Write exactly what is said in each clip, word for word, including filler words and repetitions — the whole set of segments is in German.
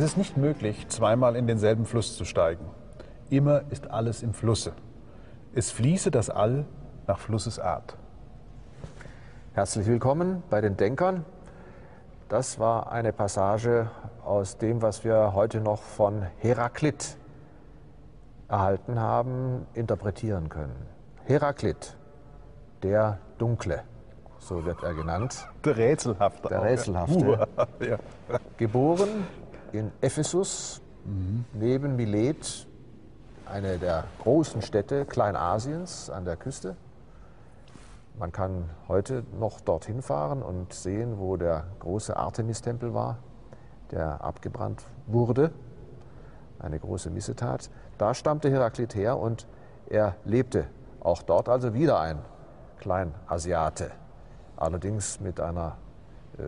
Es ist nicht möglich, zweimal in denselben Fluss zu steigen. Immer ist alles im Flusse. Es fließe das All nach Flussesart. Herzlich willkommen bei den Denkern. Das war eine Passage aus dem, was wir heute noch von Heraklit erhalten haben, interpretieren können. Heraklit, der Dunkle, so wird er genannt. Der Rätselhafte. Der auch, Rätselhafte. Ja. Ja. Geboren in Ephesus, mhm. neben Milet, eine der großen Städte Kleinasiens an der Küste. Man kann heute noch dorthin fahren und sehen, wo der große Artemis-Tempel war, der abgebrannt wurde. Eine große Missetat. Da stammte Heraklit her und er lebte auch dort, also wieder ein Kleinasiate. Allerdings mit einer äh,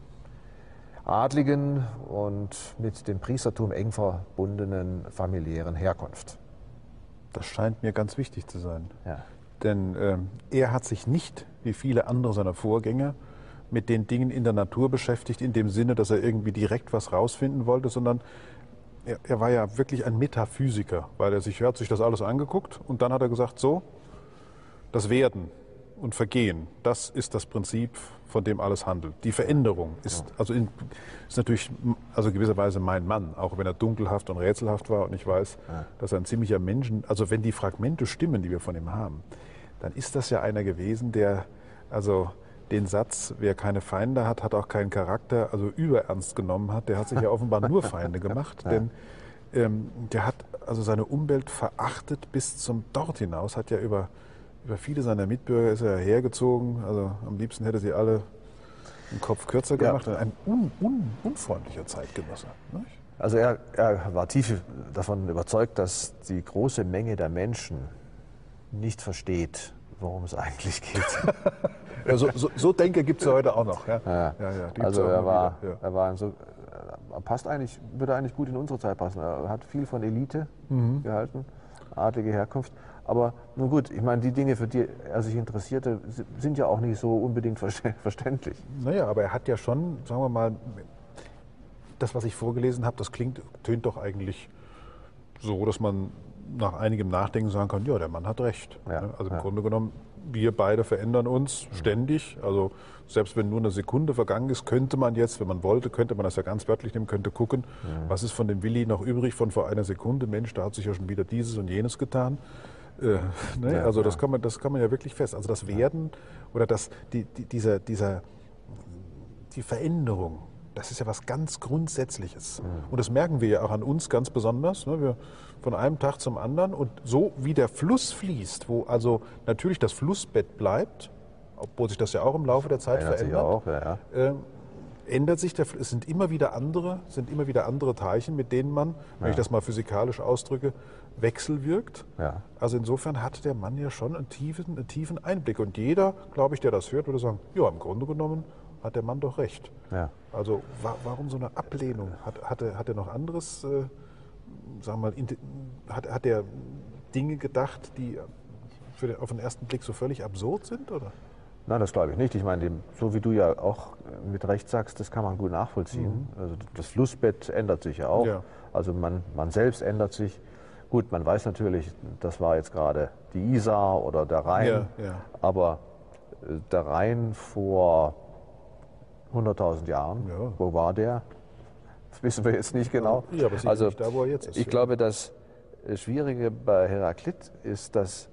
adligen und mit dem Priestertum eng verbundenen familiären Herkunft. Das scheint mir ganz wichtig zu sein. Ja. Denn äh, er hat sich nicht, wie viele andere seiner Vorgänger, mit den Dingen in der Natur beschäftigt, in dem Sinne, dass er irgendwie direkt was rausfinden wollte, sondern er, er war ja wirklich ein Metaphysiker, weil er sich, er hat sich das alles angeguckt und dann hat er gesagt, so, das Werden und Vergehen, das ist das Prinzip, von dem alles handelt. Die Veränderung ist, also in, ist natürlich also gewisserweise mein Mann, auch wenn er dunkelhaft und rätselhaft war und ich weiß, ja. dass er ein ziemlicher Menschen, also wenn die Fragmente stimmen, die wir von ihm haben, dann ist das ja einer gewesen, der also den Satz, wer keine Feinde hat, hat auch keinen Charakter, also überernst genommen hat. Der hat sich ja offenbar nur Feinde gemacht, ja. denn ähm, der hat also seine Umwelt verachtet bis zum Dort hinaus, hat ja über Über viele seiner Mitbürger ist er hergezogen. Also am liebsten hätte sie alle den Kopf kürzer gemacht. Ja. Ein un, un, unfreundlicher Zeitgenosse. Nicht? Also er, er war tief davon überzeugt, dass die große Menge der Menschen nicht versteht, worum es eigentlich geht. ja, so, so, so Denker gibt es ja heute auch noch. Ja? Ja. Ja, ja, also er war, ja. er war so, er passt eigentlich, würde eigentlich gut in unsere Zeit passen. Er hat viel von Elite mhm. gehalten, adlige Herkunft. Aber nun gut, ich meine, die Dinge, für die er sich interessierte, sind ja auch nicht so unbedingt verständlich. Naja, aber er hat ja schon, sagen wir mal, das, was ich vorgelesen habe, das klingt, tönt doch eigentlich so, dass man nach einigem Nachdenken sagen kann, ja, der Mann hat recht. Ja, also im ja. Grunde genommen, wir beide verändern uns mhm. ständig. Also selbst wenn nur eine Sekunde vergangen ist, könnte man jetzt, wenn man wollte, könnte man das ja ganz wörtlich nehmen, könnte gucken, mhm. was ist von dem Willi noch übrig von vor einer Sekunde. Mensch, da hat sich ja schon wieder dieses und jenes getan. Äh, ne? ja, also ja. das kann man, das kann man ja wirklich fest. Also das Werden oder das, die, die, dieser, dieser, die Veränderung, das ist ja was ganz Grundsätzliches. Mhm. Und das merken wir ja auch an uns ganz besonders. Ne? Wir von einem Tag zum anderen und so wie der Fluss fließt, wo also natürlich das Flussbett bleibt, obwohl sich das ja auch im Laufe der Zeit ändert verändert, sich auch, ja, ja. Äh, ändert sich der, es sind immer wieder andere, sind immer wieder andere Teilchen, mit denen man, wenn ja. ich das mal physikalisch ausdrücke, wechselwirkt. Ja. Also insofern hat der Mann ja schon einen tiefen, einen tiefen Einblick. Und jeder, glaube ich, der das hört, würde sagen, ja, im Grunde genommen hat der Mann doch recht. Ja. Also wa warum so eine Ablehnung? Hat, hat, er, hat er noch anderes, äh, sagen wir mal, hat, hat er Dinge gedacht, die für den, auf den ersten Blick so völlig absurd sind, oder? Nein, das glaube ich nicht. Ich meine, so wie du ja auch mit Recht sagst, das kann man gut nachvollziehen. Mhm. Also das Flussbett ändert sich ja auch. Ja. Also man, man selbst ändert sich. Gut, man weiß natürlich, das war jetzt gerade die Isar oder der Rhein. Ja, ja. Aber der Rhein vor hunderttausend Jahren, ja. wo war der? Das wissen wir jetzt nicht genau. Ja, aber also nicht da, wo er jetzt ist. Ich ja. glaube, das Schwierige bei Heraklit ist, dass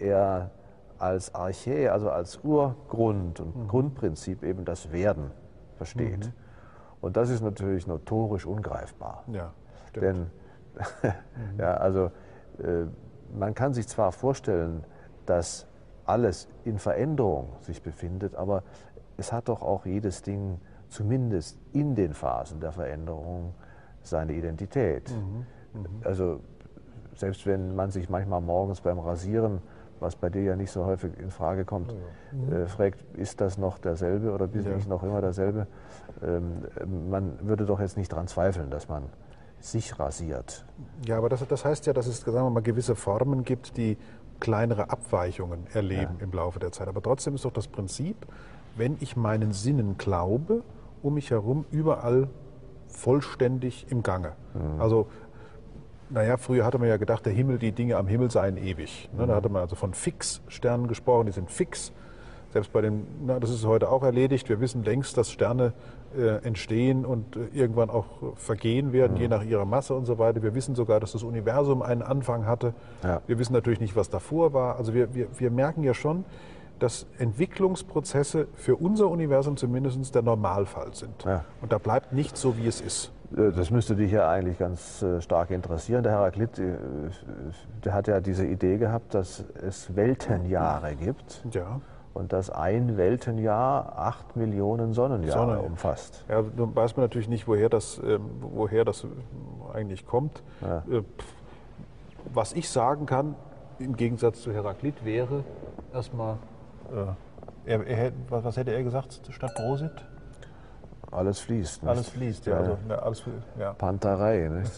er als Archä, also als Urgrund und mhm. Grundprinzip eben das Werden versteht. Mhm. Und das ist natürlich notorisch ungreifbar. Ja, stimmt. Denn mhm. ja, also, äh, man kann sich zwar vorstellen, dass alles in Veränderung sich befindet, aber es hat doch auch jedes Ding zumindest in den Phasen der Veränderung seine Identität. Mhm. Mhm. Also selbst wenn man sich manchmal morgens beim Rasieren, was bei dir ja nicht so häufig in Frage kommt, mhm. äh, fragt, ist das noch derselbe oder bin ja. ich noch immer derselbe? Ähm, man würde doch jetzt nicht daran zweifeln, dass man sich rasiert. Ja, aber das, das heißt ja, dass es, sagen wir mal, gewisse Formen gibt, die kleinere Abweichungen erleben ja. im Laufe der Zeit. Aber trotzdem ist doch das Prinzip, wenn ich meinen Sinnen glaube, um mich herum überall vollständig im Gange. Mhm. Also, naja, früher hatte man ja gedacht, der Himmel, die Dinge am Himmel seien ewig. Mhm. Da hatte man also von Fixsternen gesprochen, die sind fix. Selbst bei den, na, das ist heute auch erledigt. Wir wissen längst, dass Sterne äh, entstehen und äh, irgendwann auch vergehen werden, mhm. je nach ihrer Masse und so weiter. Wir wissen sogar, dass das Universum einen Anfang hatte. Ja. Wir wissen natürlich nicht, was davor war. Also wir, wir, wir merken ja schon, dass Entwicklungsprozesse für unser Universum zumindest der Normalfall sind. Ja. Und da bleibt nichts so, wie es ist. Das müsste dich ja eigentlich ganz stark interessieren. Der Heraklit, der hat ja diese Idee gehabt, dass es Weltenjahre gibt. Ja. Und dass ein Weltenjahr acht Millionen Sonnenjahre Sonne. umfasst. Ja, nun weiß man natürlich nicht, woher das, äh, woher das eigentlich kommt. Ja. Äh, was ich sagen kann, im Gegensatz zu Heraklit, wäre erstmal, äh, er, er, was, was hätte er gesagt statt Prosit? Alles fließt. Nicht? Alles fließt, ja. ja. Also, ja, alles, ja. Panterei, nicht?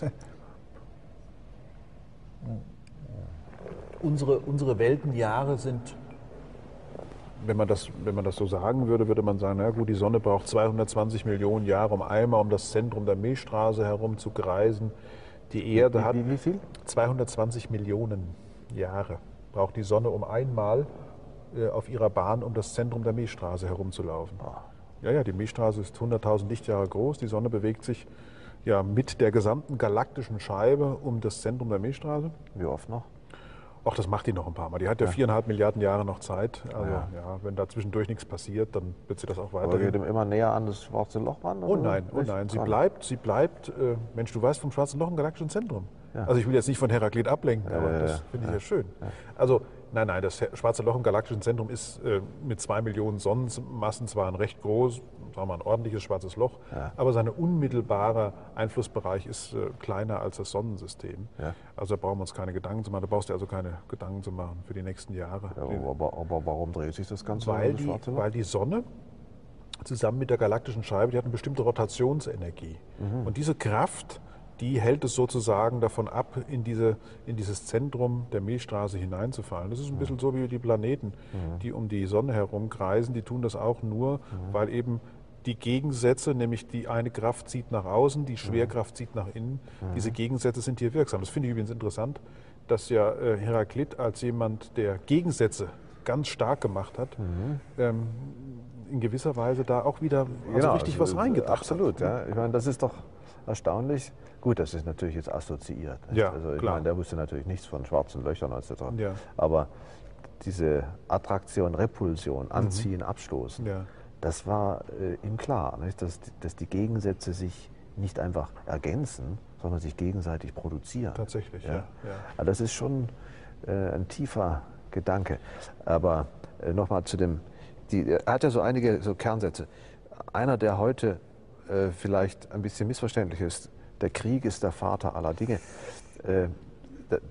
unsere, unsere Weltenjahre sind... Wenn man, das, wenn man das so sagen würde, würde man sagen, na gut, die Sonne braucht zweihundertzwanzig Millionen Jahre, um einmal um das Zentrum der Milchstraße herum zu kreisen. Die Erde wie, hat wie, wie viel? zweihundertzwanzig Millionen Jahre. Braucht die Sonne, um einmal äh, auf ihrer Bahn um das Zentrum der Milchstraße herumzulaufen. Ja, ja, die Milchstraße ist hunderttausend Lichtjahre groß. Die Sonne bewegt sich ja mit der gesamten galaktischen Scheibe um das Zentrum der Milchstraße. Wie oft noch? Ach, das macht die noch ein paar Mal. Die hat ja, ja. viereinhalb Milliarden Jahre noch Zeit. Also, ja. Ja, wenn da zwischendurch nichts passiert, dann wird sie das auch weiter. Aber geht immer näher an das schwarze Loch ran? Oh nein, oh nein. Sie bleibt, sie bleibt, äh, Mensch, du weißt vom schwarzen Loch im galaktischen Zentrum. Ja. Also ich will jetzt nicht von Heraklit ablenken, aber äh, das finde ich ja, ja schön. Ja. Also nein, nein, das schwarze Loch im galaktischen Zentrum ist äh, mit zwei Millionen Sonnenmassen zwar ein recht groß, sagen wir mal ein ordentliches schwarzes Loch, ja. aber sein unmittelbarer Einflussbereich ist äh, kleiner als das Sonnensystem. Ja. Also da brauchen wir uns keine Gedanken zu machen. Da brauchst du also keine Gedanken zu machen für die nächsten Jahre. Ja, aber, aber warum dreht sich das Ganze weil um das schwarze Loch? Weil die Sonne zusammen mit der galaktischen Scheibe, die hat eine bestimmte Rotationsenergie. Mhm. Und diese Kraft, die hält es sozusagen davon ab, in, diese, in dieses Zentrum der Milchstraße hineinzufallen. Das ist ein bisschen so wie die Planeten, die um die Sonne herum kreisen. Die tun das auch nur, weil eben die Gegensätze, nämlich die eine Kraft zieht nach außen, die Schwerkraft zieht nach innen. Diese Gegensätze sind hier wirksam. Das finde ich übrigens interessant, dass ja äh, Heraklit als jemand, der Gegensätze ganz stark gemacht hat, mhm. ähm, in gewisser Weise da auch wieder also genau, richtig also, was reingebracht absolut, hat. Absolut, ja. Ich meine, das ist doch erstaunlich. Gut, das ist natürlich jetzt assoziiert. Ja, also ich klar. meine, der wusste natürlich nichts von schwarzen Löchern et cetera. Ja. Aber diese Attraktion, Repulsion, Anziehen, mhm. Abstoßen, ja. das war äh, ihm klar, nicht? Dass, dass die Gegensätze sich nicht einfach ergänzen, sondern sich gegenseitig produzieren. Tatsächlich, ja. ja. ja. Also das ist schon äh, ein tiefer Gedanke. Aber äh, nochmal zu dem, die, er hat ja so einige so Kernsätze. Einer, der heute äh, vielleicht ein bisschen missverständlich ist, der Krieg ist der Vater aller Dinge. Äh, der,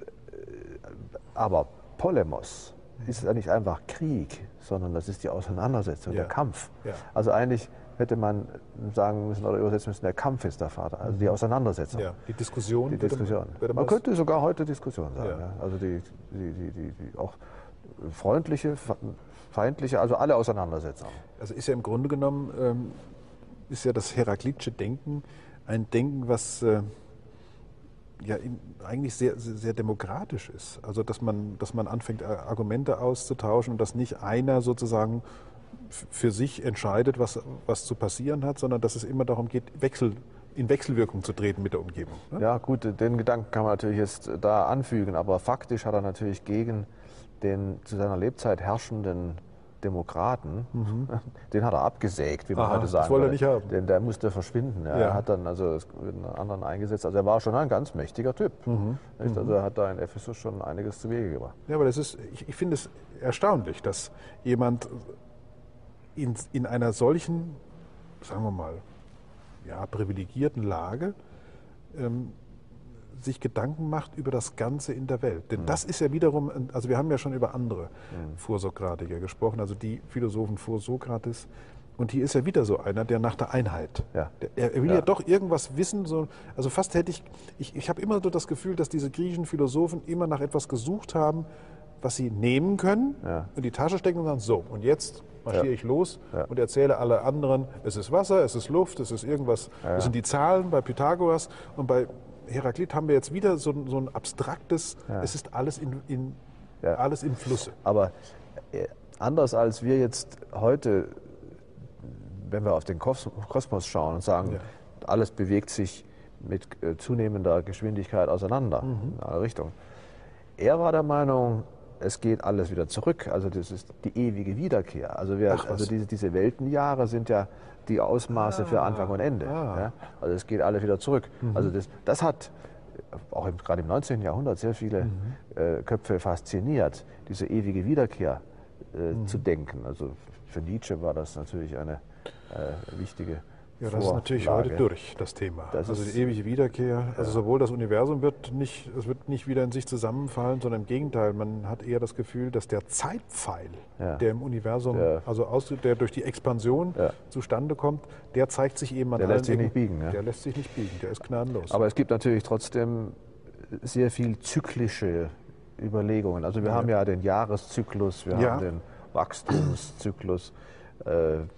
aber Polemos ist ja nicht einfach Krieg, sondern das ist die Auseinandersetzung, ja. der Kampf. Ja. Also eigentlich hätte man sagen müssen oder übersetzen müssen, der Kampf ist der Vater, also die Auseinandersetzung. Ja, die Diskussion. Die Diskussion. Würde man könnte sogar heute Diskussion sagen. Ja. Ja. Also die, die, die, die, die auch freundliche, feindliche, also alle Auseinandersetzungen. Also ist ja im Grunde genommen, ähm, ist ja das Heraklitische Denken ein Denken, was äh, ja in, eigentlich sehr, sehr, sehr demokratisch ist. Also dass man, dass man anfängt, Argumente auszutauschen und dass nicht einer sozusagen für sich entscheidet, was, was zu passieren hat, sondern dass es immer darum geht, Wechsel, in Wechselwirkung zu treten mit der Umgebung. Ne? Ja gut, den Gedanken kann man natürlich jetzt da anfügen, aber faktisch hat er natürlich gegen den zu seiner Lebzeit herrschenden Demokraten, mhm. den hat er abgesägt, wie man Aha, heute sagen das wollte er nicht haben. Denn der musste verschwinden. Ja. Ja. Er hat dann also einen anderen eingesetzt. Also er war schon ein ganz mächtiger Typ. Mhm. Also er hat da in Ephesus schon einiges zu Wege gebracht. Ja, aber das ist, ich, ich finde es erstaunlich, dass jemand in, in einer solchen, sagen wir mal, ja, privilegierten Lage ähm, sich Gedanken macht über das Ganze in der Welt. Denn mhm. das ist ja wiederum, also wir haben ja schon über andere mhm. Vorsokratiker gesprochen, also die Philosophen vor Sokrates. Und hier ist ja wieder so einer, der nach der Einheit, ja. der, er will ja. ja doch irgendwas wissen. So, also fast hätte ich, ich, ich habe immer so das Gefühl, dass diese griechischen Philosophen immer nach etwas gesucht haben, was sie nehmen können, ja. in die Tasche stecken und sagen, so, und jetzt marschiere Ja. ich los Ja. und erzähle alle anderen, es ist Wasser, es ist Luft, es ist irgendwas, Ja. das sind die Zahlen bei Pythagoras. Und bei Heraklit haben wir jetzt wieder so, ein- so ein abstraktes, Ja. es ist alles, in, in, Ja. alles im Flusse. Aber äh, anders als wir jetzt heute, wenn wir auf den Kos- Kosmos schauen und sagen, Ja. alles bewegt sich mit äh, zunehmender Geschwindigkeit auseinander in alle Richtungen. Er war der Meinung, es geht alles wieder zurück. Also das ist die ewige Wiederkehr. Also, wir, Ach, was. also diese, diese Weltenjahre sind ja die Ausmaße für Anfang und Ende. ah. Ja? Also es geht alles wieder zurück. Also das, das hat auch im, gerade im neunzehnten Jahrhundert sehr viele äh, Köpfe fasziniert, diese ewige Wiederkehr äh, zu denken. Also für Nietzsche war das natürlich eine äh, wichtige Ja, das ist natürlich Vorlage. heute durch, das Thema. Das also ist- die ewige Wiederkehr. Also sowohl das Universum wird nicht, es wird nicht wieder in sich zusammenfallen, sondern im Gegenteil, man hat eher das Gefühl, dass der Zeitpfeil, Ja. der im Universum, Der- also aus, der durch die Expansion Ja. zustande kommt, der zeigt sich eben an Der allen lässt sich Ecken. nicht biegen, ja. Der lässt sich nicht biegen, der ist gnadenlos. Aber es gibt natürlich trotzdem sehr viel zyklische Überlegungen. Also wir haben ja den Jahreszyklus, wir Ja. haben den Wachstumszyklus, äh, äh,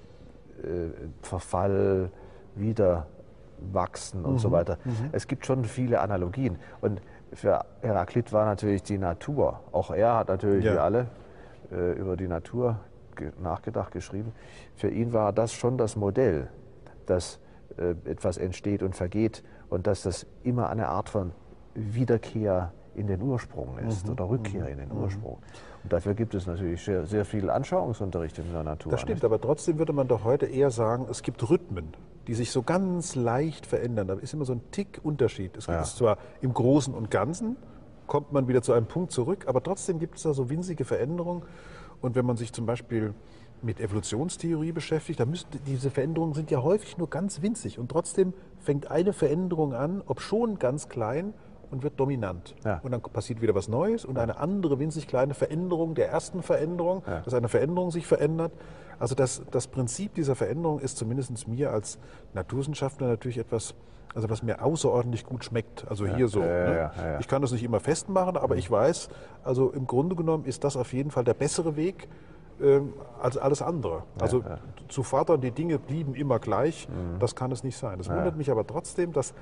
Verfall, wieder wachsen und so weiter. Es gibt schon viele Analogien. Und für Heraklit war natürlich die Natur, auch er hat natürlich Ja. wie alle äh, über die Natur ge- nachgedacht, geschrieben. Für ihn war das schon das Modell, dass äh, etwas entsteht und vergeht und dass das immer eine Art von Wiederkehr in den Ursprung ist oder Rückkehr in den Ursprung. Und dafür gibt es natürlich sehr, sehr viel Anschauungsunterricht in der Natur. Das stimmt, nicht? aber trotzdem würde man doch heute eher sagen, es gibt Rhythmen, die sich so ganz leicht verändern. Da ist immer so ein Tick Unterschied. Es gibt Ja. es zwar im Großen und Ganzen, kommt man wieder zu einem Punkt zurück, aber trotzdem gibt es da so winzige Veränderungen. Und wenn man sich zum Beispiel mit Evolutionstheorie beschäftigt, da müsste, diese Veränderungen sind ja häufig nur ganz winzig. Und trotzdem fängt eine Veränderung an, ob schon ganz klein, und wird dominant. Ja. Und dann passiert wieder was Neues und eine andere winzig kleine Veränderung der ersten Veränderung, Ja. dass eine Veränderung sich verändert. Also das, das Prinzip dieser Veränderung ist zumindest mir als Naturwissenschaftler natürlich etwas, also was mir außerordentlich gut schmeckt. Also hier so. ja, ne? ja, ja, ja. Ich kann das nicht immer festmachen, aber ich weiß, also im Grunde genommen ist das auf jeden Fall der bessere Weg ähm, als alles andere. Also ja. zu fordern, die Dinge blieben immer gleich, das kann es nicht sein. Das wundert mich aber trotzdem, dass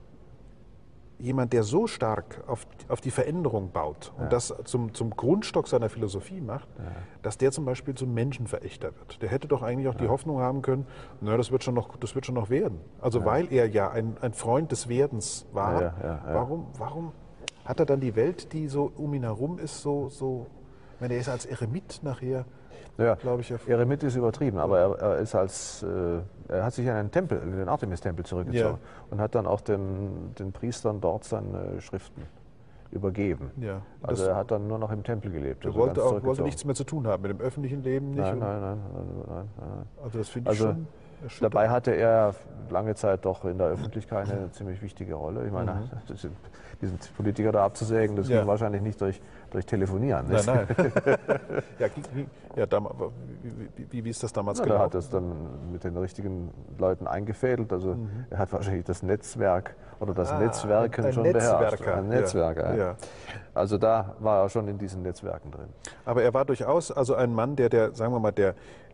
jemand, der so stark auf, auf die Veränderung baut und das zum, zum Grundstock seiner Philosophie macht, dass der zum Beispiel zum Menschenverächter wird. Der hätte doch eigentlich auch die Hoffnung haben können, na, das wird schon noch, das wird schon noch werden. Also weil er ja ein, ein Freund des Werdens war, Ja, ja, ja. Warum, warum hat er dann die Welt, die so um ihn herum ist, so, so ich meine, er ist als Eremit nachher, Ja, glaube ich, ja. Eremit ist übertrieben, aber er, er ist als äh, er hat sich in einen Tempel, in den Artemis-Tempel zurückgezogen und hat dann auch den, den Priestern dort seine Schriften übergeben. Ja. Also Das- er hat dann nur noch im Tempel gelebt. Er also wollte, ganz auch, wollte zurückgezogen. nichts mehr zu tun haben mit dem öffentlichen Leben nicht. Nein, Und- nein, nein, nein, nein, nein. Also das finde ich Also schon erschütternd. dabei hatte er lange Zeit doch in der Öffentlichkeit eine ziemlich wichtige Rolle. Ich meine, das sind, diesen Politiker da abzusägen, das Mhm. Ja. ging wahrscheinlich nicht durch, durch Telefonieren. Nicht? Nein, nein. ja, wie, wie, ja, damals, wie, wie, wie, wie ist das damals Ja, der hat gelaufen? das dann mit den richtigen Leuten eingefädelt. Also er hat wahrscheinlich das Netzwerk oder das Mhm. Ah, Netzwerken ein- ein schon beherrscht. Netzwerker. Ein Netzwerker. Ja. Ja. Ja. Also da war er schon in diesen Netzwerken drin. Aber er war durchaus also ein Mann, der, der sagen wir mal, der,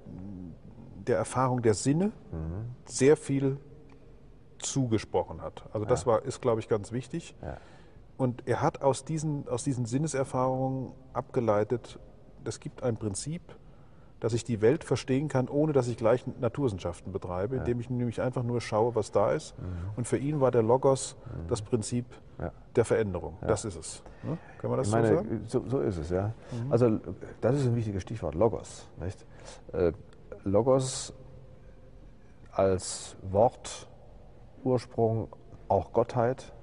der Erfahrung der Sinne sehr viel zugesprochen hat. Also das war, ist, glaube ich, ganz wichtig. Ja. Und er hat aus diesen, aus diesen Sinneserfahrungen abgeleitet, es gibt ein Prinzip, dass ich die Welt verstehen kann, ohne dass ich gleich Naturwissenschaften betreibe, indem ich nämlich einfach nur schaue, was da ist. Und für ihn war der Logos das Prinzip Ja. der Veränderung. Das ist es. Ne? Kann man das Ich so meine, sagen? so, so ist es, ja. Also das ist ein wichtiges Stichwort, Logos. Nicht? Äh, Logos als Wortursprung, auch Gottheit.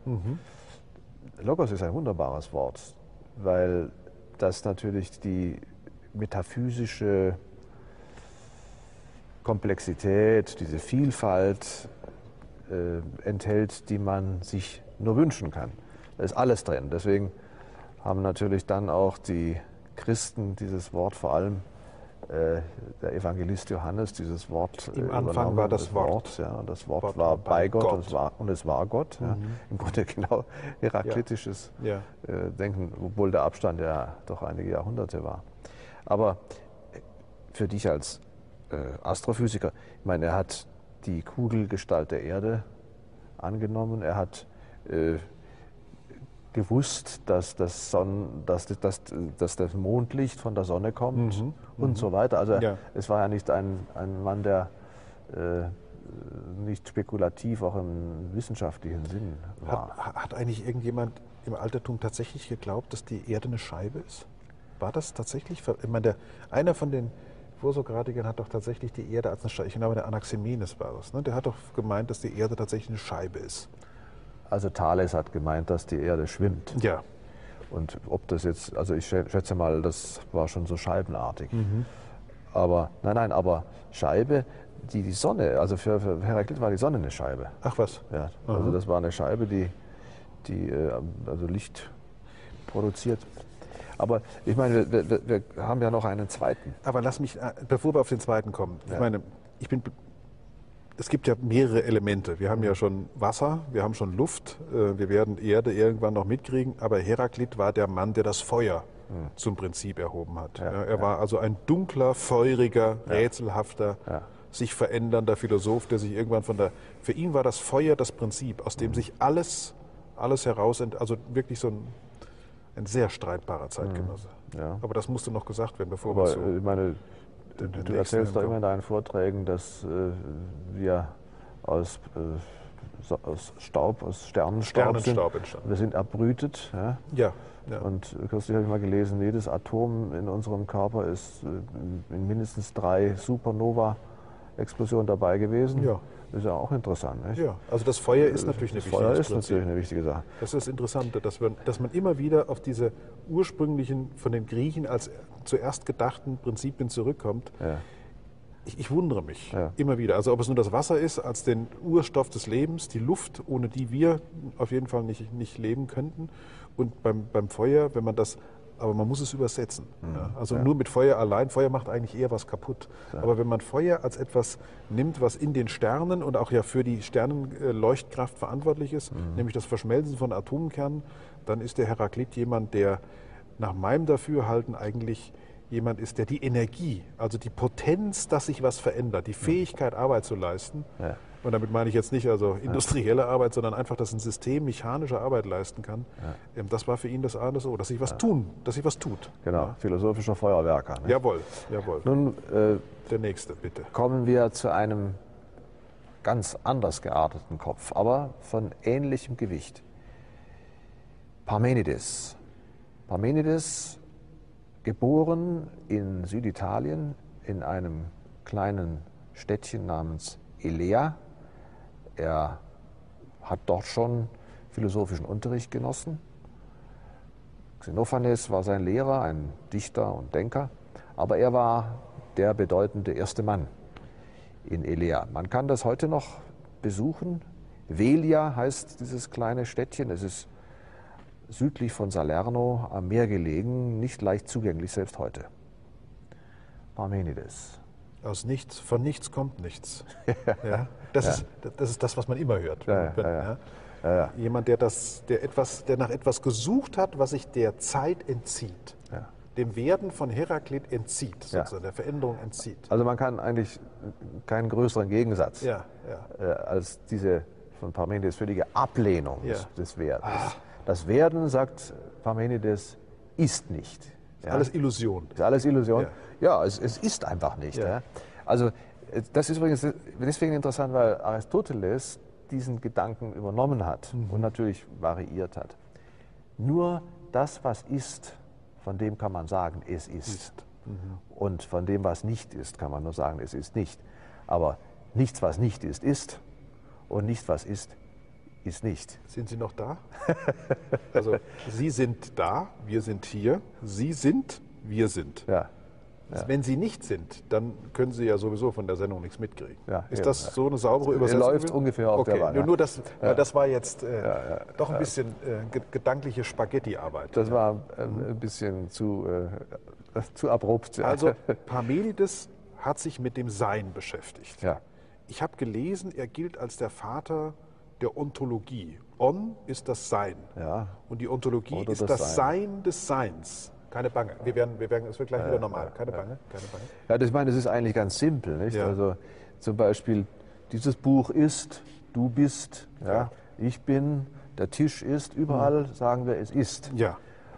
Logos ist ein wunderbares Wort, weil das natürlich die metaphysische Komplexität, diese Vielfalt äh, enthält, die man sich nur wünschen kann. Da ist alles drin. Deswegen haben natürlich dann auch die Christen dieses Wort, vor allem äh, der Evangelist Johannes, dieses Wort äh, Im Anfang übernommen, war das Wort. Ja, und das Wort Wort war war bei bei Gott, Gott. Und, es war, und es war Gott. Ja. Im Grunde genau heraklitisches Ja. äh, Denken, obwohl der Abstand ja doch einige Jahrhunderte war. Aber für dich als äh, Astrophysiker. Ich meine, er hat die Kugelgestalt der Erde angenommen. Er hat äh, gewusst, dass das, Sonn, dass, dass, dass das Mondlicht von der Sonne kommt Mhm, und mhm. so weiter. Also Ja. es war ja nicht ein, ein Mann, der äh, nicht spekulativ auch im wissenschaftlichen Sinn war. Hat, hat eigentlich irgendjemand im Altertum tatsächlich geglaubt, dass die Erde eine Scheibe ist? War das tatsächlich? Ich meine, der, einer von den Vorsokratikern hat doch tatsächlich die Erde als eine Scheibe, ich glaube, der Anaximenes war das, ne? Der hat doch gemeint, dass die Erde tatsächlich eine Scheibe ist. Also Thales hat gemeint, dass die Erde schwimmt. Ja. Und ob das jetzt, also ich schätze mal, das war schon so scheibenartig. Mhm. Aber nein, nein, aber Scheibe, die, die Sonne, also für, für Heraklit war die Sonne eine Scheibe. Ach was. Ja, also Aha. das war eine Scheibe, die, die äh, also Licht produziert. Aber ich meine, wir, wir, wir haben ja noch einen zweiten. Aber lass mich, äh, bevor wir auf den zweiten kommen, ich Ja. meine, ich bin, es gibt ja mehrere Elemente. Wir haben ja schon Wasser, wir haben schon Luft, äh, wir werden Erde irgendwann noch mitkriegen, aber Heraklit war der Mann, der das Feuer zum Prinzip erhoben hat. Ja, Ja, er ja. war also ein dunkler, feuriger, rätselhafter, Ja. sich verändernder Philosoph, der sich irgendwann von der, für ihn war das Feuer das Prinzip, aus dem sich alles, alles heraus, ent- also wirklich so ein, ein sehr streitbarer Zeitgenosse. Ja. Aber das musste noch gesagt werden, bevor wir Aber so... äh, ich meine, den- den du nächsten erzählst doch kommen. immer in deinen Vorträgen, dass äh, wir aus, äh, so- aus Staub, aus Sternenstaub, Sternenstaub sind. entstanden. Wir sind erbrütet. Ja? Ja, ja. Und kürzlich habe ich mal gelesen, jedes Atom in unserem Körper ist äh, in mindestens drei Supernova-Explosionen dabei gewesen. Ja. Das ist ja auch interessant. Nicht? Ja, also das Feuer ist natürlich eine Das Feuer wichtige ist natürlich eine wichtige Sache. Das ist das Interessante, dass, wir, dass man immer wieder auf diese ursprünglichen, von den Griechen als zuerst gedachten Prinzipien zurückkommt. Ja. Ich, ich wundere mich Ja. immer wieder. Also ob es nur das Wasser ist, als den Urstoff des Lebens, die Luft, ohne die wir auf jeden Fall nicht, nicht leben könnten. Und beim, beim Feuer, wenn man das, aber man muss es übersetzen. Ja. Also Ja. nur mit Feuer allein, Feuer macht eigentlich eher was kaputt. Aber wenn man Feuer als etwas nimmt, was in den Sternen und auch ja für die Sternenleuchtkraft verantwortlich ist, nämlich das Verschmelzen von Atomkernen, dann ist der Heraklit jemand, der nach meinem Dafürhalten eigentlich jemand ist, der die Energie, also die Potenz, dass sich was verändert, die Fähigkeit, Arbeit zu leisten, Ja. und damit meine ich jetzt nicht also industrielle Arbeit, sondern einfach, dass ein System mechanische Arbeit leisten kann, ähm, das war für ihn das A und das O, dass sich was tun, dass sich was tut. Genau, philosophischer Feuerwerker. Ne? Jawohl, jawohl. Nun äh, Der nächste, bitte. kommen wir zu einem ganz anders gearteten Kopf, aber von ähnlichem Gewicht. Parmenides. Parmenides, geboren in Süditalien in einem kleinen Städtchen namens Elea. Er hat dort schon philosophischen Unterricht genossen. Xenophanes war sein Lehrer, ein Dichter und Denker, aber er war der bedeutende erste Mann in Elea. Man kann das heute noch besuchen. Velia heißt dieses kleine Städtchen. Es ist südlich von Salerno am Meer gelegen, nicht leicht zugänglich, selbst heute. Parmenides. Aus nichts, von nichts kommt nichts. Ja, das, Ist, das ist das, was man immer hört. Ja, Wenn- ja, ja. ja. Ja, ja. Jemand, der, das, der, etwas, der nach etwas gesucht hat, was sich der Zeit entzieht. Ja. Dem Werden von Heraklit entzieht, Ja. sozusagen, der Veränderung entzieht. Also man kann eigentlich keinen größeren Gegensatz Ja, ja. äh, als diese von Parmenides völlige Ablehnung des, Ja. des Werdens. Das Werden, sagt Parmenides, ist nicht. Ja? Alles Illusion. Ist alles Illusion? Ja. Ja, es, es ist einfach nicht. Ja. Ja. Also äh, das ist übrigens deswegen interessant, weil Aristoteles diesen Gedanken übernommen hat und natürlich variiert hat. Nur das, was ist, von dem kann man sagen, es ist. Ist. Und von dem, was nicht ist, kann man nur sagen, es ist nicht. Aber nichts, was nicht ist, ist. Und nichts, was ist, ist nicht. Sind Sie noch da? Also, Sie sind da, wir sind hier. Sie sind, wir sind. Ja. Wenn Sie nicht sind, dann können Sie ja sowieso von der Sendung nichts mitkriegen. Ja, ist eben, das ja. so eine saubere Übersetzung? läuft ungefähr auf okay. der Bahn, Nur, ja. nur das, weil das war jetzt äh, doch ein bisschen äh, ge- gedankliche Spaghetti-Arbeit. Das war äh, ein bisschen zu, äh, zu abrupt. Ja. Also Parmenides hat sich mit dem Sein beschäftigt. Ja. Ich habe gelesen, er gilt als der Vater der Ontologie. On ist das Sein. Ja. Und die Ontologie Oder ist das das Sein des Seins. Keine Bange. Wir werden, wir werden, es wird gleich wieder normal. Keine Bange. Keine Bange. Ja, das, ich meine, das ist eigentlich ganz simpel. Nicht? Ja. Also zum Beispiel, dieses Buch ist, du bist, ja, Ja. ich bin, der Tisch ist, überall sagen wir, es ist. Ja.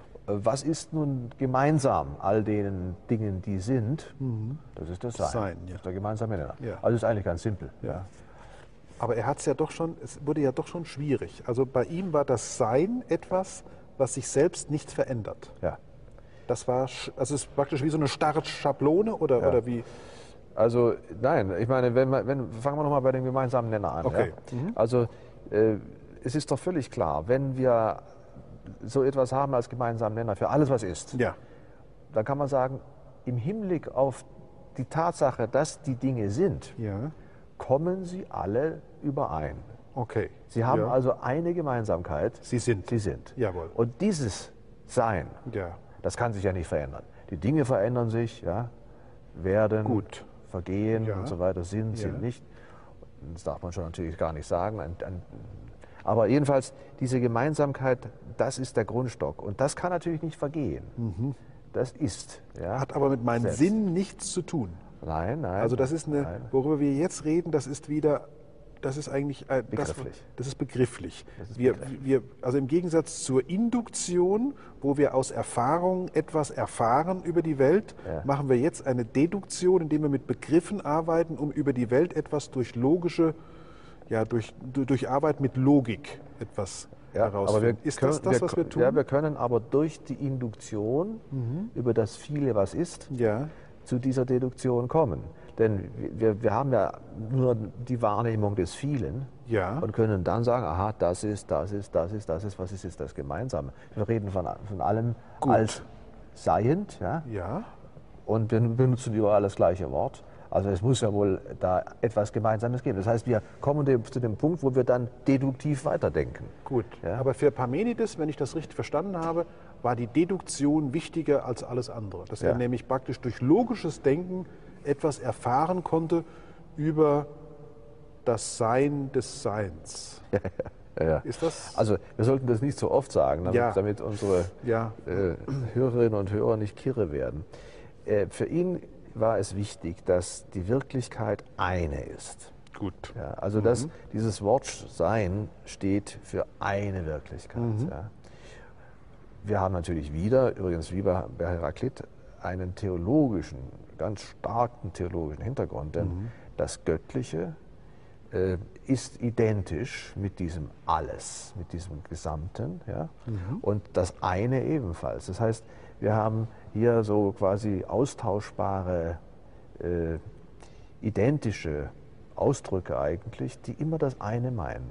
Was ist nun gemeinsam all den Dingen, die sind? Das ist das Sein. Sein, ja. Das ist der gemeinsame Nenner. Ja. Also ist eigentlich ganz simpel. Ja. Aber er hat es ja doch schon, es wurde ja doch schon schwierig. Also bei ihm war das Sein etwas, was sich selbst nicht verändert. Ja. Das war, sch- also es ist praktisch wie so eine starre Schablone oder, Ja. oder wie? Also nein, ich meine, wenn, wir- wenn, fangen wir nochmal bei dem gemeinsamen Nenner an. Okay. Ja? Also äh, es ist doch völlig klar, wenn wir so etwas haben als gemeinsamen Nenner für alles, was ist, Ja. dann kann man sagen, im Hinblick auf die Tatsache, dass die Dinge sind, Ja. kommen sie alle überein. Okay. Sie haben ja. also eine Gemeinsamkeit. Sie sind. Sie sind. Jawohl. Und dieses Sein, Ja. das kann sich ja nicht verändern. Die Dinge verändern sich, ja, werden, Gut. vergehen Ja. und so weiter, sind, Ja. sind nicht. Das darf man schon natürlich gar nicht sagen. Ein, ein, aber jedenfalls, diese Gemeinsamkeit, das ist der Grundstock. Und das kann natürlich nicht vergehen. Das ist. Ja, Hat aber mit meinem selbst. Sinn nichts zu tun. Nein, nein. Also das ist eine, nein. worüber wir jetzt reden, das ist wieder, das ist eigentlich äh, das, Begrifflich. das ist begrifflich. Das ist wir, begrifflich. wir, also im Gegensatz zur Induktion, wo wir aus Erfahrung etwas erfahren über die Welt, Ja. machen wir jetzt eine Deduktion, indem wir mit Begriffen arbeiten, um über die Welt etwas durch logische, ja, durch, durch Arbeit mit Logik etwas Ja, aber wir herausfinden. Ist können, das das, was wir tun? Ja, wir können aber durch die Induktion über das Viele, was ist, Ja. zu dieser Deduktion kommen. Denn wir, wir haben ja nur die Wahrnehmung des Vielen Ja. und können dann sagen, aha, das ist, das ist, das ist, das ist, was ist jetzt das Gemeinsame? Wir reden von, von allem Gut. als seiend, ja, Ja. und wir benutzen überall das gleiche Wort. Also es muss ja wohl da etwas Gemeinsames geben. Das heißt, wir kommen dem, zu dem Punkt, wo wir dann deduktiv weiterdenken. Gut, Ja. aber für Parmenides, wenn ich das richtig verstanden habe, war die Deduktion wichtiger als alles andere. Dass Ja. er nämlich praktisch durch logisches Denken etwas erfahren konnte über das Sein des Seins. Ja, ja. Ist das? Also wir sollten das nicht so oft sagen, damit, Ja. damit unsere Ja. äh, Hörerinnen und Hörer nicht kirre werden. Äh, für ihn war es wichtig, dass die Wirklichkeit eine ist. Gut. Ja, also dass dieses Wort Sein steht für eine Wirklichkeit. Ja. Wir haben natürlich wieder, übrigens wie bei bei Heraklit, einen theologischen, ganz starken theologischen Hintergrund, denn das Göttliche äh, ist identisch mit diesem Alles, mit diesem Gesamten, ja? Und das eine ebenfalls. Das heißt, wir haben hier so quasi austauschbare, äh, identische Ausdrücke eigentlich, die immer das eine meinen.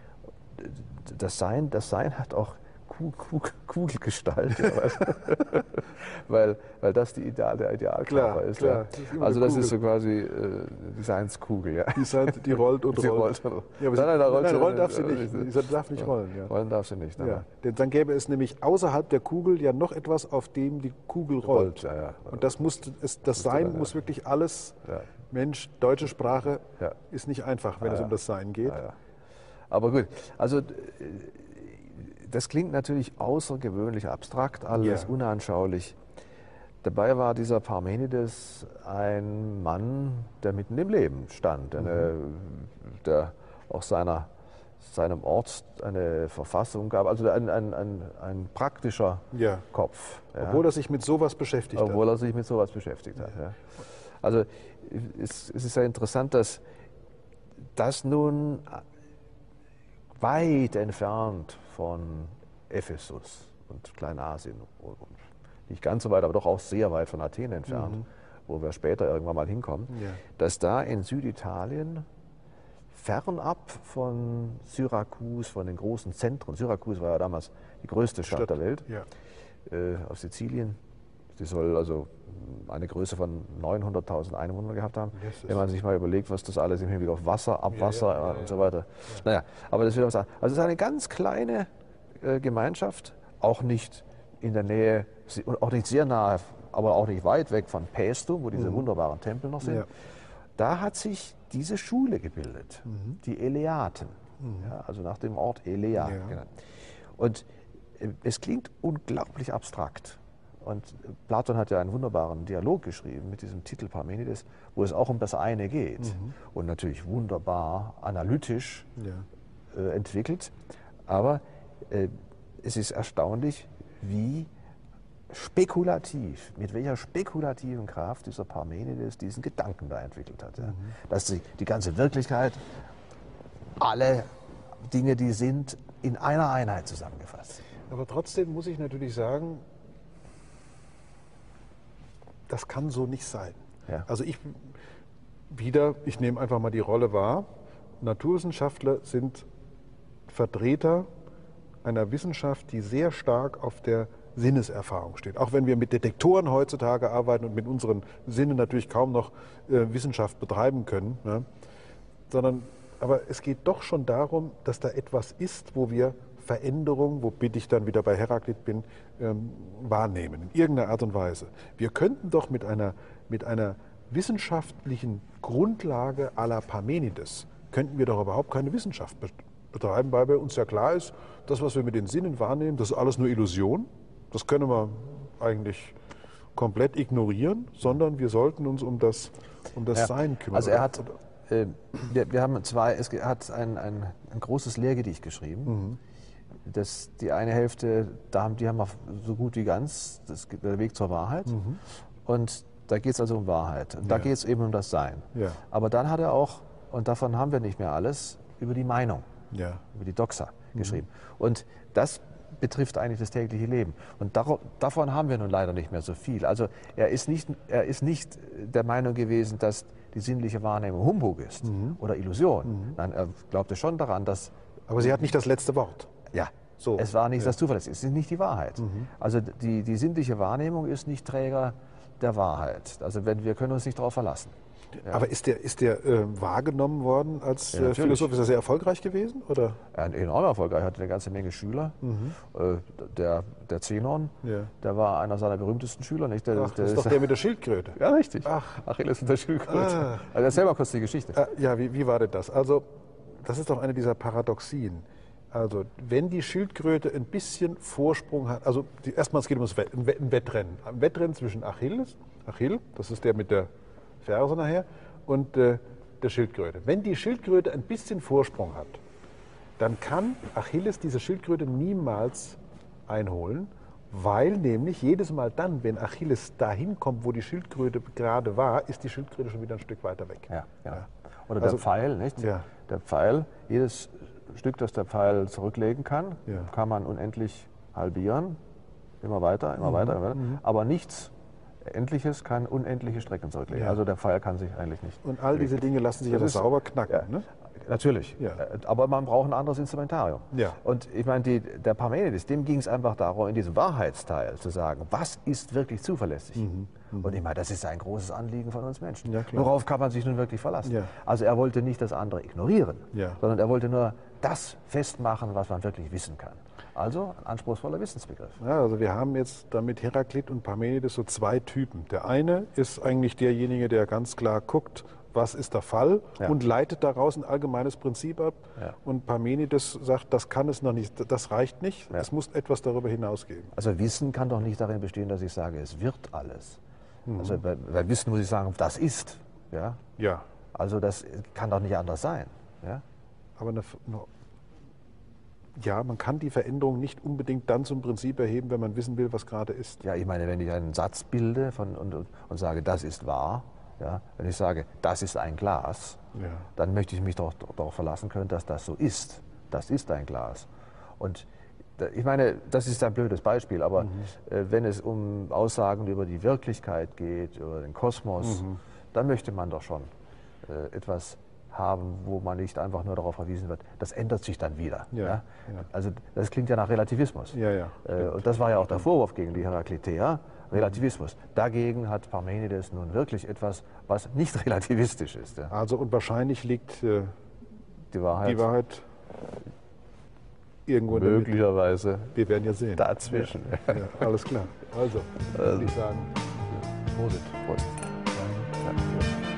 Das Sein, das Sein hat auch Ku- Ku- Kugelgestalt, ja, weißt du? weil, weil das die Ideal, der Idealkörper Klar, ist. klar. Ja. Das ist immer Also eine das ist so Kugel. quasi äh, die Seinskugel. Ja. Die, Seite, die rollt und Sie rollt. rollt. Ja, aber Nein, sie, nein, da rollt nein, sie- rollen darf sie äh, nicht. äh, Sie darf nicht rollen. Ja. Rollen darf sie nicht. Ja. aber Denn dann gäbe es nämlich außerhalb der Kugel ja noch etwas, auf dem die Kugel rollt. ja, ja. Und das, muss, es, das Sein dann, ja. muss wirklich alles, Ja. Mensch, deutsche Sprache Ja. ist nicht einfach, wenn Ja, es ja. um das Sein geht. Ja, ja. Aber gut, also äh, das klingt natürlich außergewöhnlich abstrakt, alles Ja. unanschaulich. Dabei war dieser Parmenides ein Mann, der mitten im Leben stand, eine, der auch seiner, seinem Ort eine Verfassung gab, also ein, ein, ein, ein praktischer Ja. Kopf. Ja. Obwohl er sich mit sowas beschäftigt Obwohl er sich mit sowas beschäftigt hat. Ja. Also es, es ist ja interessant, dass das nun weit entfernt von Ephesus und Kleinasien, und nicht ganz so weit, aber doch auch sehr weit von Athen entfernt, wo wir später irgendwann mal hinkommen, Ja. dass da in Süditalien fernab von Syrakus, von den großen Zentren, Syrakus war ja damals die größte Stadt, Stadt. der Welt, Ja. äh, auf Sizilien. Die soll also eine Größe von neunhunderttausend Einwohnern gehabt haben. Yes, das Wenn man sich mal überlegt, was das alles im Hinblick auf Wasser, Abwasser ja, ja, und so weiter. Naja, aber das will ich auch sagen. Also es ist eine ganz kleine äh, Gemeinschaft, auch nicht in der Nähe, und auch nicht sehr nahe, aber auch nicht weit weg von Paestum, wo diese wunderbaren Tempel noch sind. Ja. Da hat sich diese Schule gebildet, die Eleaten, ja, also nach dem Ort Elea Ja. genannt. Und äh, es klingt unglaublich abstrakt. Und Platon hat ja einen wunderbaren Dialog geschrieben mit diesem Titel Parmenides, wo es auch um das eine geht. Mhm. Und natürlich wunderbar analytisch ja. äh, entwickelt. Aber äh, es ist erstaunlich, wie spekulativ, mit welcher spekulativen Kraft dieser Parmenides diesen Gedanken da entwickelt hat. Ja. Mhm. Dass die, die ganze Wirklichkeit, alle Dinge, die sind, in einer Einheit zusammengefasst. Aber trotzdem muss ich natürlich sagen, das kann so nicht sein. Ja. Also ich wieder, ich nehme einfach mal die Rolle wahr, Naturwissenschaftler sind Vertreter einer Wissenschaft, die sehr stark auf der Sinneserfahrung steht. Auch wenn wir mit Detektoren heutzutage arbeiten und mit unseren Sinnen natürlich kaum noch äh, Wissenschaft betreiben können, ne? Sondern, aber es geht doch schon darum, dass da etwas ist, wo wir Veränderung, womit ich dann wieder bei Heraklit bin, ähm, wahrnehmen, in irgendeiner Art und Weise. Wir könnten doch mit einer, mit einer wissenschaftlichen Grundlage à la Parmenides, könnten wir doch überhaupt keine Wissenschaft betreiben, weil bei uns ja klar ist, das, was wir mit den Sinnen wahrnehmen, das ist alles nur Illusion. Das können wir eigentlich komplett ignorieren, sondern wir sollten uns um das, um das ja. Sein kümmern. Also er hat, äh, wir, wir haben zwei, es hat ein, ein, ein großes Lehrgedicht geschrieben. Mhm. Das, die eine Hälfte, da haben, die haben wir so gut wie ganz, das ist der Weg zur Wahrheit. Mhm. Und da geht es also um Wahrheit. Und da ja. geht es eben um das Sein. Ja. Aber dann hat er auch, und davon haben wir nicht mehr alles, über die Meinung, ja. über die Doxa mhm. geschrieben. Und das betrifft eigentlich das tägliche Leben. Und dar davon haben wir nun leider nicht mehr so viel. Also er ist nicht, er ist nicht der Meinung gewesen, dass die sinnliche Wahrnehmung Humbug ist mhm. oder Illusion. Mhm. Nein, er glaubte schon daran, dass... Aber sie hat nicht das letzte Wort. Ja, so. Es war nicht ja. das Zuverlässige, es ist nicht die Wahrheit. Mhm. Also die, die sinnliche Wahrnehmung ist nicht Träger der Wahrheit. Also wenn, wir können uns nicht darauf verlassen. Ja. Aber ist der, ist der äh, wahrgenommen worden als ja, äh, Philosoph? Ist er sehr erfolgreich gewesen? Oder? Ja, enorm erfolgreich. Er hatte eine ganze Menge Schüler. Mhm. Äh, der, der Zenon, ja. der war einer seiner berühmtesten Schüler. Nicht? Der, Ach, das der ist doch der mit der Schildkröte. Ja, richtig. Ach. Achilles mit der Schildkröte. Ah. Also erzähl mal kurz die Geschichte. Äh, ja, wie, wie war denn das? Also, das ist doch eine dieser Paradoxien. Also, wenn die Schildkröte ein bisschen Vorsprung hat, also die, erstmal es geht um das Wett, ein Wettrennen. Ein Wettrennen zwischen Achilles, Achill, das ist der mit der Ferse nachher, und äh, der Schildkröte. Wenn die Schildkröte ein bisschen Vorsprung hat, dann kann Achilles diese Schildkröte niemals einholen, weil nämlich jedes Mal dann, wenn Achilles dahin kommt, wo die Schildkröte gerade war, ist die Schildkröte schon wieder ein Stück weiter weg. Ja, ja. Oder also, der Pfeil, nicht? Ja. Der Pfeil, jedes Stück, das der Pfeil zurücklegen kann, ja. kann man unendlich halbieren, immer weiter, immer mhm. weiter, immer weiter. Mhm. Aber nichts Endliches kann unendliche Strecken zurücklegen. Ja. Also der Pfeil kann sich eigentlich nicht. Und all diese Dinge lassen sich aber sauber knacken, ja, ne? Natürlich, ja. Aber man braucht ein anderes Instrumentarium. Ja. Und ich meine, die, der Parmenides, dem ging es einfach darum, in diesem Wahrheitsteil zu sagen, was ist wirklich zuverlässig? Mhm. Mhm. Und ich meine, das ist ein großes Anliegen von uns Menschen. Ja, worauf kann man sich nun wirklich verlassen? Ja. Also er wollte nicht das andere ignorieren, ja. sondern er wollte nur das festmachen, was man wirklich wissen kann. Also ein anspruchsvoller Wissensbegriff. Ja, also wir haben jetzt damit Heraklit und Parmenides so zwei Typen. Der eine ist eigentlich derjenige, der ganz klar guckt, was ist der Fall, ja. und leitet daraus ein allgemeines Prinzip ab. Ja. Und Parmenides sagt, das kann es noch nicht, das reicht nicht, ja. es muss etwas darüber hinaus geben. Also Wissen kann doch nicht darin bestehen, dass ich sage, es wird alles. Mhm. Also bei, bei Wissen muss ich sagen, das ist. Ja? Ja. Also das kann doch nicht anders sein. Ja? Aber eine, eine, ja, man kann die Veränderung nicht unbedingt dann zum Prinzip erheben, wenn man wissen will, was gerade ist. Ja, ich meine, wenn ich einen Satz bilde von, und, und, und sage, das ist wahr, ja, wenn ich sage, das ist ein Glas, ja. dann möchte ich mich doch darauf verlassen können, dass das so ist. Das ist ein Glas. Und ich meine, das ist ein blödes Beispiel, aber mhm. äh, wenn es um Aussagen über die Wirklichkeit geht, über den Kosmos, mhm. dann möchte man doch schon äh, etwas haben, wo man nicht einfach nur darauf verwiesen wird, das ändert sich dann wieder. Ja, ja? Ja. Also das klingt ja nach Relativismus. Ja, ja, äh, und das war ja auch der Vorwurf gegen die Herakliteer, Relativismus. Dagegen hat Parmenides nun wirklich etwas, was nicht relativistisch ist. Ja. Also und wahrscheinlich liegt äh, die Wahrheit, die Wahrheit irgendwo möglicherweise in der Mitte. Wir werden ja sehen. Dazwischen. Ja, ja, alles klar. Also, also würde ich sagen, Prosit. Prosit. Ja. Ja.